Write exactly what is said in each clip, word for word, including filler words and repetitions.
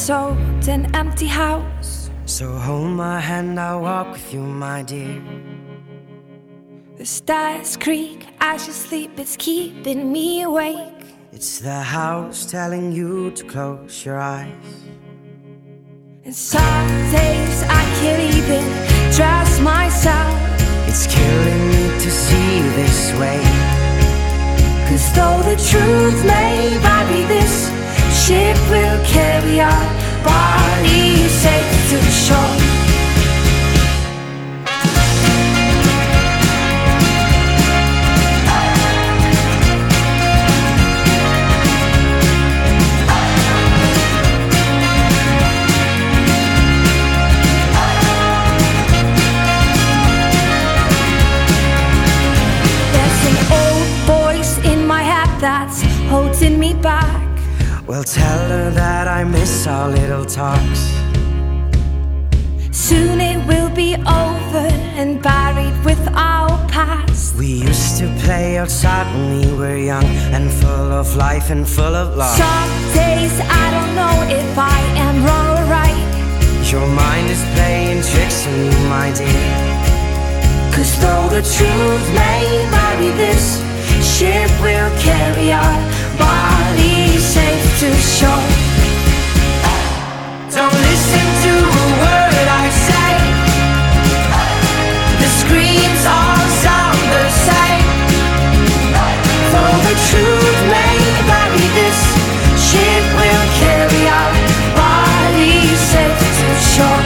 sold an empty house. So hold my hand, I'll walk with you, my dear. The stars creak as you sleep, it's keeping me awake. It's the house telling you to close your eyes. And some days I can't even trust myself. It's killing me to see you this way. Cause though the truth may vary, this ship will carry our bodies safe to shore. That's holding me back. Well, tell her that I miss our little talks. Soon it will be over and buried with our past. We used to play outside when we were young and full of life and full of love. Some days I don't know if I am wrong or right. Your mind is playing tricks on you, my dear. Cause though the truth may vary, this ship will carry our bodies safe to shore. Don't listen to a word I say. The screams all sound the same. Though the truth may vary, this ship will carry our bodies safe to shore.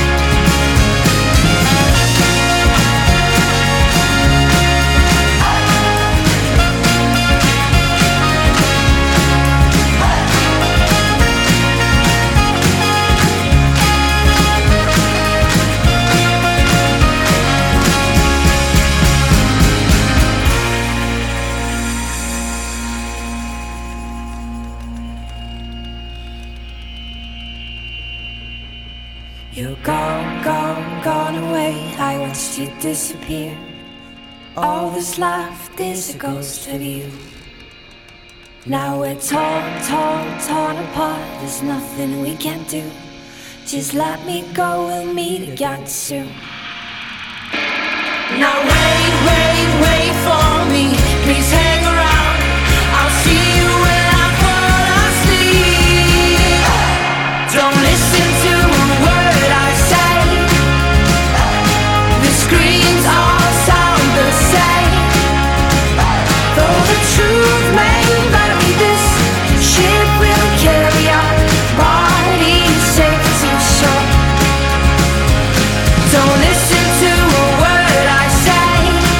You're gone, gone, gone away. I watched you disappear. All that's left is a ghost of you. Now we're torn, torn, torn apart. There's nothing we can do. Just let me go, we'll meet again soon. Now wait, wait, wait for me. Please hang around. I'll see you when I fall asleep. Don't listen to a word I say. The screams all sound the same. Though the truth may vary, this ship will carry our bodies safe to shore. Don't listen to a word I say.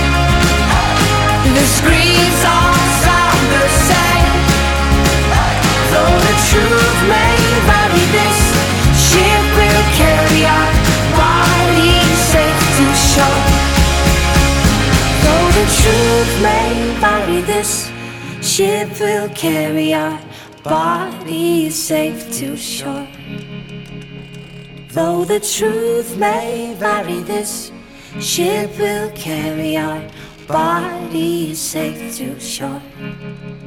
The screams all sound the same. Though the truth may vary, this ship will carry our bodies safe to shore. Though the truth may vary, this ship will carry our bodies safe to shore. Though the truth may vary, this ship will carry our bodies safe to shore.